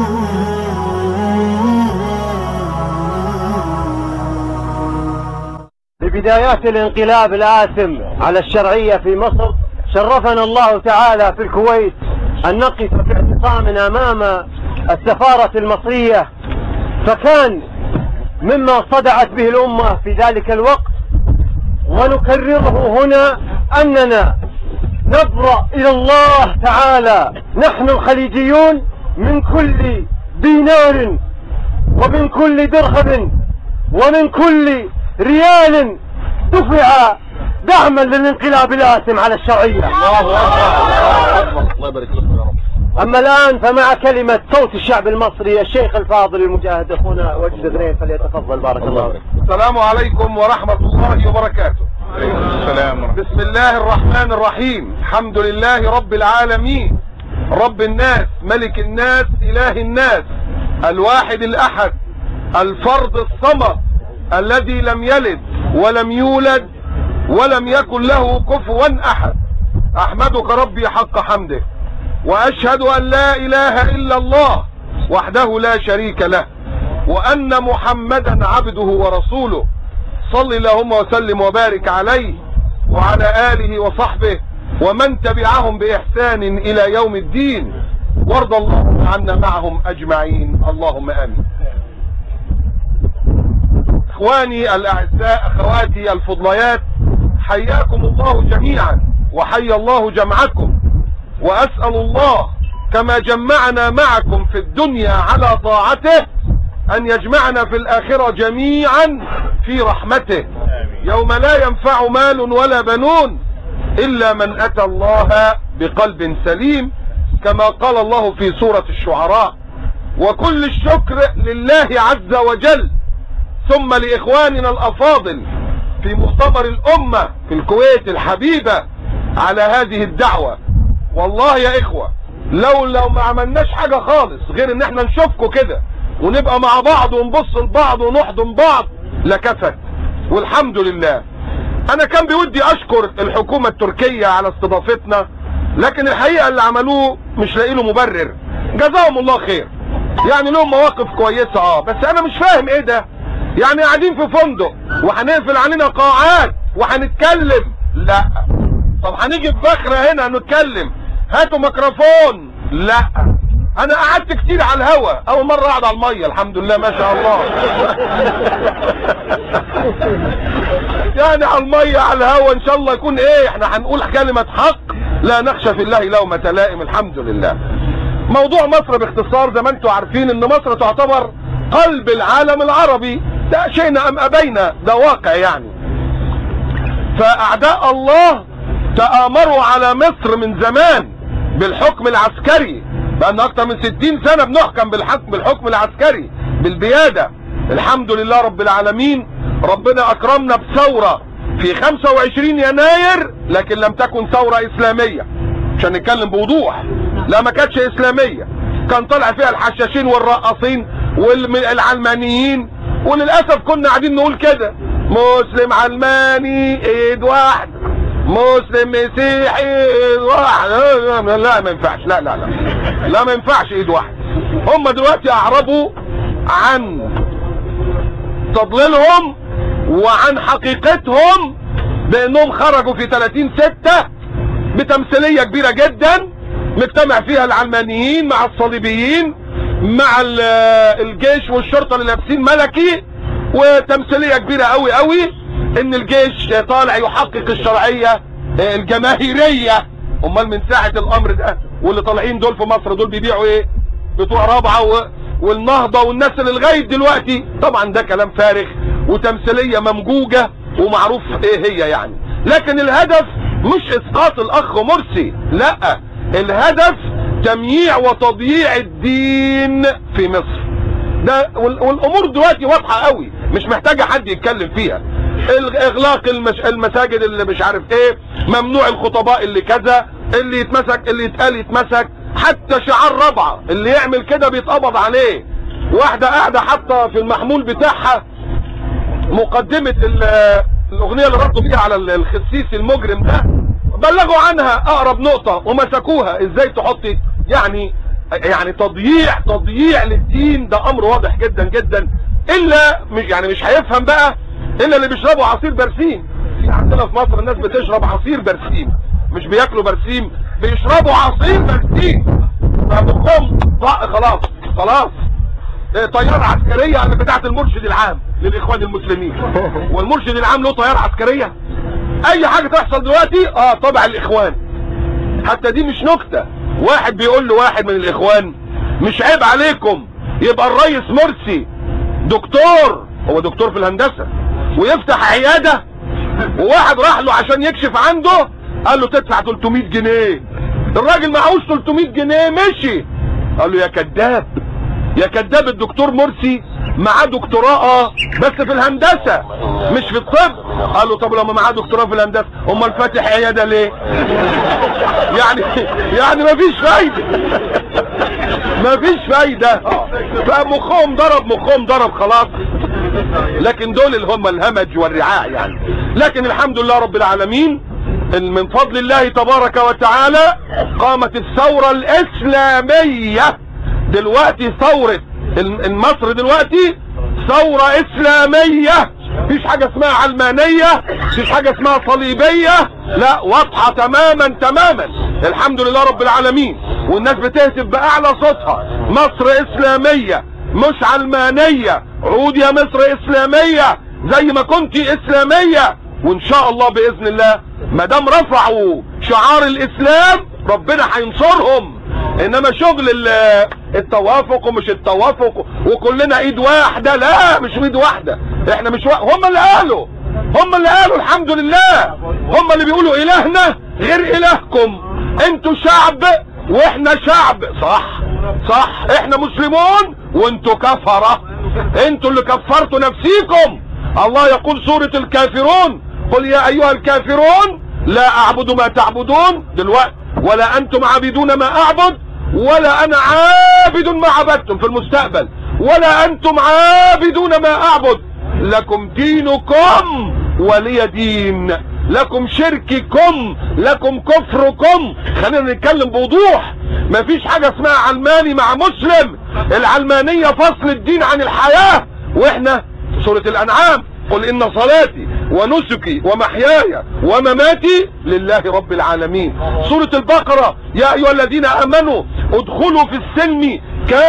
ببدايات الانقلاب الآثم على الشرعية في مصر شرفنا الله تعالى في الكويت أن نقف باعتصام أمام السفارة المصرية، فكان مما صدعت به الأمة في ذلك الوقت، ونكرره هنا أننا نبرأ إلى الله تعالى نحن الخليجيون من كل دينار ومن كل درهم ومن كل ريال دفع دعما للانقلاب الآثم على الشرعية. الله يبارك لك يا رب. أما الآن فمع كلمة صوت الشعب المصري الشيخ الفاضل المجاهد أخونا وجد غرين، فليتفضل بارك الله فيك. السلام عليكم ورحمة الله وبركاته. السلام. بسم الله الرحمن الرحيم. الحمد لله رب العالمين، رب الناس، ملك الناس، إله الناس، الواحد الأحد، الفرد الصمد، الذي لم يلد ولم يولد ولم يكن له كفوا أحد. أحمدك ربي حق حمده، وأشهد أن لا إله إلا الله وحده لا شريك له، وأن محمدا عبده ورسوله. صل اللهم وسلم وبارك عليه وعلى آله وصحبه ومن تبعهم بإحسان إلى يوم الدين، وارض اللهم عنا معهم أجمعين، اللهم آمين. إخواني الأعزاء، أخواتي الفضليات، حياكم الله جميعا وحيا الله جمعكم، وأسأل الله كما جمعنا معكم في الدنيا على طاعته أن يجمعنا في الآخرة جميعا في رحمته، يوم لا ينفع مال ولا بنون إلا من أتى الله بقلب سليم، كما قال الله في سورة الشعراء. وكل الشكر لله عز وجل، ثم لإخواننا الأفاضل في مؤتمر الأمة في الكويت الحبيبة على هذه الدعوة. والله يا إخوة لو ما عملناش حاجة خالص غير ان احنا نشوفكم كده ونبقى مع بعض ونبص لبعض ونحضن بعض لكفت، والحمد لله. انا كان بودي اشكر الحكومة التركية على استضافتنا، لكن الحقيقة اللي عملوه مش لاقي له مبرر، جزاهم الله خير. يعني لهم مواقف كويسة بس انا مش فاهم ايه ده. يعني قاعدين في فندق وهنقفل علينا قاعات وهنتكلم، لا. طب هنيجي بفخرة هنا نتكلم، هاتوا ميكروفون، لا. انا قعدت كتير على الهوا، اول مرة اقعد على المية، الحمد لله ما شاء الله. يعني على المية على الهوا ان شاء الله يكون ايه، احنا هنقول كلمة حق لا نخشى في الله لومة لائم، الحمد لله. موضوع مصر باختصار، زي ما انتم عارفين ان مصر تعتبر قلب العالم العربي، ده شئنا ام ابينا، ده واقع يعني. فاعداء الله تآمروا على مصر من زمان بالحكم العسكري، بأن أكثر من 60 سنة بنحكم بالحكم العسكري بالبيادة. الحمد لله رب العالمين، ربنا أكرمنا بثورة في 25 يناير، لكن لم تكن ثورة إسلامية عشان نتكلم بوضوح. لا ما كانتش إسلامية، كان طلع فيها الحشاشين والرقاصين والعلمانيين، وللأسف كنا قاعدين نقول كده، مسلم علماني ايد واحد، مسلم مسيحي ايد واحد. لا ما ينفعش، لا لا لا لا ما ينفعش ايد واحد. هم دلوقتي اعربوا عن تضليلهم وعن حقيقتهم بانهم خرجوا في 30/6 بتمثيلية كبيرة جدا، مجتمع فيها العلمانيين مع الصليبيين مع الجيش والشرطة اللي لابسين ملكي، وتمثيلية كبيرة قوي قوي ان الجيش طالع يحقق الشرعية الجماهيرية. امال من ساعة الامر ده واللي طالعين دول في مصر دول بيبيعوا ايه؟ بتوع رابعة والنهضة والناس اللي لغاية دلوقتي. طبعا ده كلام فارغ وتمثيلية ممجوجة ومعروف ايه هي يعني. لكن الهدف مش اسقاط الاخ مرسي، لا، الهدف تمييع وتضييع الدين في مصر. ده والامور دلوقتي واضحة قوي، مش محتاجة حد يتكلم فيها. اغلاق المساجد اللي مش عارف ايه، ممنوع الخطباء اللي كذا، اللي يتمسك اللي يتقال يتمسك، حتى شعار رابعة اللي يعمل كده بيتقبض عليه. واحدة قاعدة حتى في المحمول بتاعها مقدمة الاغنية اللي ردوا بيها على الخسيس المجرم ده، بلغوا عنها اقرب نقطة ومسكوها. ازاي تحطي يعني يعني تضييع للدين، ده امر واضح جدا جدا. الا مش هيفهم بقى الا اللي بيشربوا عصير برسيم. في عندنا في مصر الناس بتشرب عصير برسيم، مش بياكلوا برسيم، بيشربوا عصير برسيم. فبقوم خلاص طيارة عسكرية بتاعت المرشد العام للاخوان المسلمين، والمرشد العام له طيارة عسكرية. اي حاجة تحصل دلوقتي طبع الاخوان. حتى دي مش نكتة. واحد بيقول له واحد من الاخوان مش عيب عليكم يبقى الرئيس مرسي دكتور، هو دكتور في الهندسة، ويفتح عيادة؟ وواحد راح له عشان يكشف عنده قال له تدفع 300 جنيه. الراجل معهوش 300 جنيه مشي. قال له يا كذاب الدكتور مرسي معاه دكتوراه بس في الهندسة مش في الطب. قال له طب لما معاه دكتوراه في الهندسة امال فاتح عيادة ليه؟ يعني مفيش فايدة. فمخهم ضرب خلاص. لكن دول اللي هم الهمج والرعاع يعني. لكن الحمد لله رب العالمين من فضل الله تبارك وتعالى قامت الثورة الإسلامية. دلوقتي ثورة مصر دلوقتي ثورة إسلامية. مفيش حاجة اسمها علمانية، مفيش حاجة اسمها صليبية، لا، واضحة تماما. الحمد لله رب العالمين. والناس بتهتف بأعلى صوتها مصر إسلامية مش علمانية. عود يا مصر إسلامية زي ما كنتي إسلامية. وإن شاء الله بإذن الله ما دام رفعوا شعار الإسلام ربنا هينصرهم. انما شغل التوافق ومش التوافق وكلنا ايد واحدة، لا، مش ايد واحدة. احنا مش هم اللي قالوا الحمد لله. هم اللي بيقولوا الهنا غير الهكم، انتوا شعب واحنا شعب. صح، احنا مسلمون وانتوا كفرة، انتوا اللي كفرتوا نفسيكم. الله يقول سورة الكافرون قل يا ايها الكافرون لا اعبد ما تعبدون دلوقتي، ولا انتم عابدون ما اعبد، ولا انا عابد ما عبدتم في المستقبل، ولا انتم عابدون ما اعبد، لكم دينكم ولي دين، لكم شرككم لكم كفركم. خلينا نتكلم بوضوح. مفيش حاجة اسمها علماني مع مسلم. العلمانية فصل الدين عن الحياة. واحنا سورة الانعام قل ان صلاتي ونسكي ومحياي ومماتي لله رب العالمين. سورة البقرة يا ايها الذين امنوا ادخلوا في السلم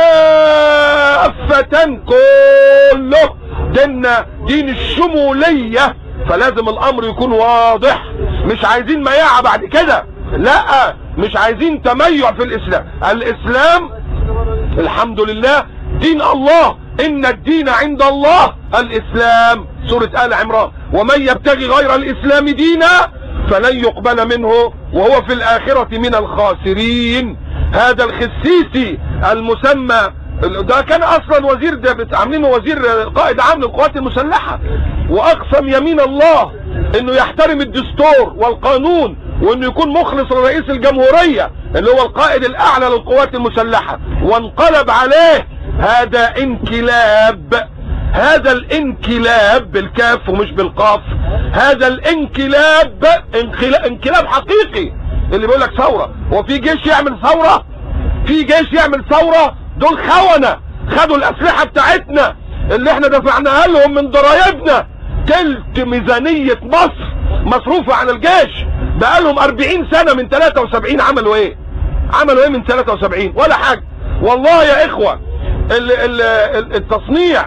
كافة، كله ديننا دين الشمولية. فلازم الامر يكون واضح. مش عايزين مياعة بعد كده، لا، مش عايزين تميع في الاسلام. الاسلام الحمد لله دين الله، ان الدين عند الله الاسلام. سورة آل عمران ومن يبتغي غير الاسلام دينا فلن يقبل منه وهو في الاخرة من الخاسرين. هذا الخسيسي المسمى ده كان اصلا وزير، ده عاملينه وزير قائد عام للقوات المسلحة، واقسم يمين الله انه يحترم الدستور والقانون وانه يكون مخلص لرئيس الجمهورية اللي هو القائد الاعلى للقوات المسلحة، وانقلب عليه. هذا انقلاب، هذا الانقلاب بالكاف ومش بالقاف. هذا الانقلاب انقلاب حقيقي. اللي بيقول لك ثورة، وفي جيش يعمل ثورة؟ في جيش يعمل ثورة؟ دول خونة خدوا الاسلحة بتاعتنا اللي احنا دفعناها لهم من ضرايبنا. تلت ميزانية مصر مصروفة على الجيش. بقالهم 40 سنة من 73. عملوا ايه من 73؟ ولا حاجة والله يا اخوة. التصنيع،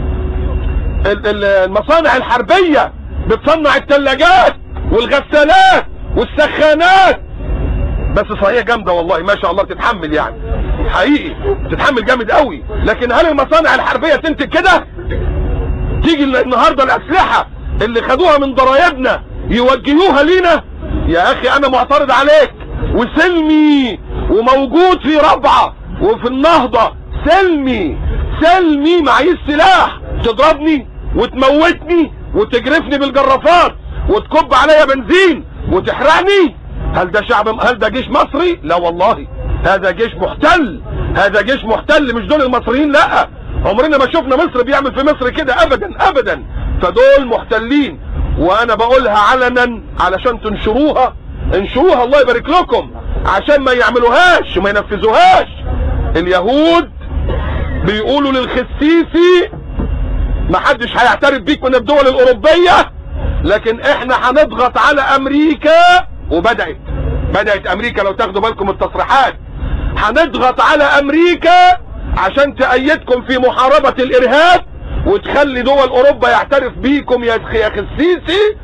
المصانع الحربية بتصنع الثلاجات والغسالات والسخانات، بس صحيح جامدة والله ما شاء الله، تتحمل يعني حقيقي، تتحمل جامد قوي. لكن هل المصانع الحربية تنتج كده؟ تيجي النهاردة الاسلحة اللي خدوها من ضرايبنا يوجهوها لينا؟ يا اخي انا معترض عليك. وسلمي وموجود في ربعة وفي النهضة، سلمي معيش سلاح تضربني وتموتني وتجرفني بالجرافات وتكب عليا بنزين وتحرقني. هل ده جيش مصري؟ لا والله، هذا جيش محتل. هذا جيش محتل، مش دول المصريين. لا، عمرنا ما شفنا مصر بيعمل في مصر كده ابدا. فدول محتلين، وانا بقولها علنا علشان تنشروها. انشروها الله يبارك لكم، عشان ما يعملوهاش وما ينفذوهاش. اليهود بيقولوا للخسيسي محدش هيعترف بيك من الدول الاوروبية، لكن احنا هنضغط على امريكا. وبدأت امريكا، لو تاخدوا بالكم التصريحات، هنضغط على امريكا عشان تأيدكم في محاربة الارهاب وتخلي دول اوروبا يعترف بيكم يا خسيسي،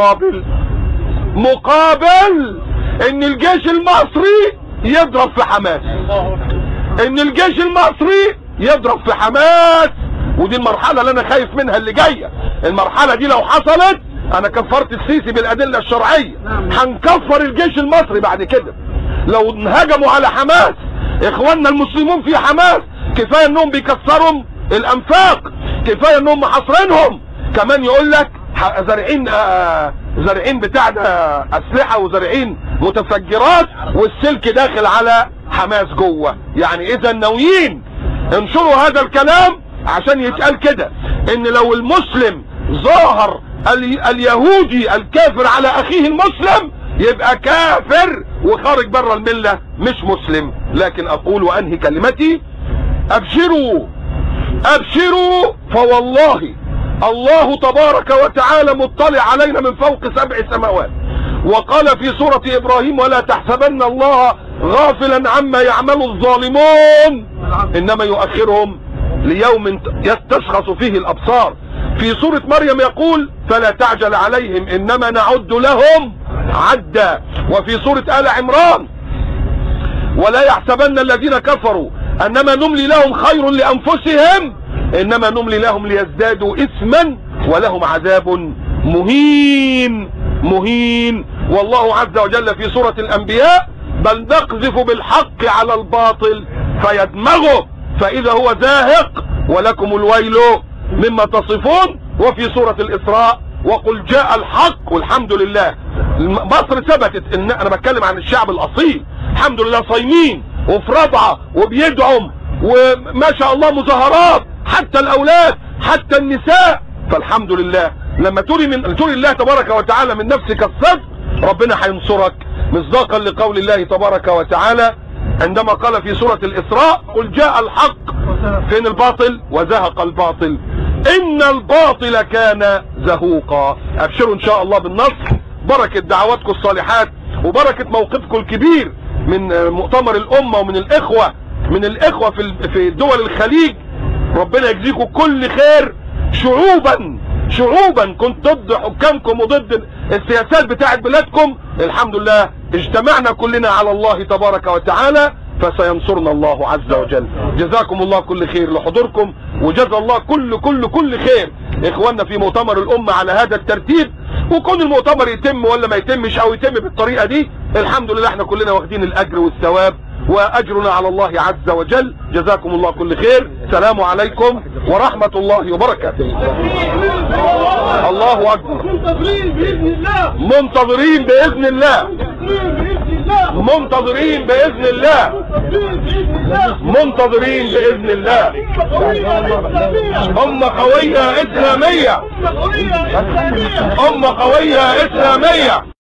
مقابل ان الجيش المصري يضرب في حماس، ان الجيش المصري يضرب في حماس. ودي المرحلة اللي انا خايف منها اللي جاية. المرحلة دي لو حصلت انا كفرت السيسي بالادلة الشرعية، هنكفر الجيش المصري بعد كده. لو انهجموا على حماس اخواننا المسلمون في حماس، كفاية انهم بيكسروا الانفاق، كفاية انهم محاصرينهم، كمان يقول لك زارعين بتاع اسلحة وزارعين متفجرات والسلك داخل على حماس جوه. يعني اذا ناويين انشروا هذا الكلام عشان يتقال كده ان لو المسلم ظاهر اليهودي الكافر على اخيه المسلم يبقى كافر وخارج بره الملة مش مسلم. لكن اقول وانهي كلمتي: ابشروا فوالله الله تبارك وتعالى مطلع علينا من فوق 7 سماوات، وقال في سورة ابراهيم: ولا تحسبن الله غافلا عما يعمل الظالمون انما يؤخرهم ليوم تشخص فيه الابصار. في سورة مريم يقول: فلا تعجل عليهم انما نعد لهم عدا. وفي سورة آل عمران: ولا يحسبن الذين كفروا انما نملي لهم خير لانفسهم انما نملي لهم ليزدادوا اثما ولهم عذاب مهين. والله عز وجل في سورة الانبياء: بل نقذف بالحق على الباطل فيدمغه فاذا هو زاهق ولكم الويل مما تصفون. وفي سورة الاسراء: وقل جاء الحق. والحمد لله مصر ثبتت ان انا بتكلم عن الشعب الاصيل، الحمد لله صايمين وفي رضعه وبيدعم وما شاء الله مظاهرات، حتى الاولاد حتى النساء. فالحمد لله لما تري الله تبارك وتعالى من نفسك الصدق ربنا هينصرك، مصداقا لقول الله تبارك وتعالى عندما قال في سورة الاسراء: قل جاء الحق. فين الباطل؟ وزهق الباطل ان الباطل كان زهوقا. ابشروا ان شاء الله بالنصر، بركة دعواتكم الصالحات وبركة موقفكم الكبير من مؤتمر الامة ومن الاخوة في دول الخليج. ربنا يجزيكم كل خير. شعوبا كنت ضد حكامكم وضد السياسات بتاعت بلادكم، الحمد لله اجتمعنا كلنا على الله تبارك وتعالى فسينصرنا الله عز وجل. جزاكم الله كل خير لحضوركم، وجزا الله كل خير اخواننا في مؤتمر الامة على هذا الترتيب. وكون المؤتمر يتم ولا ما يتمش او يتم بالطريقة دي، الحمد لله احنا كلنا واخدين الاجر والثواب واجرنا على الله عز وجل. جزاكم الله كل خير. السلام عليكم ورحمة الله وبركاته. الله اكبر. منتظرين باذن الله، منتظرين باذن الله، منتظرين باذن الله، منتظرين باذن الله. امة قوية اسلامية، امة قوية اسلامية.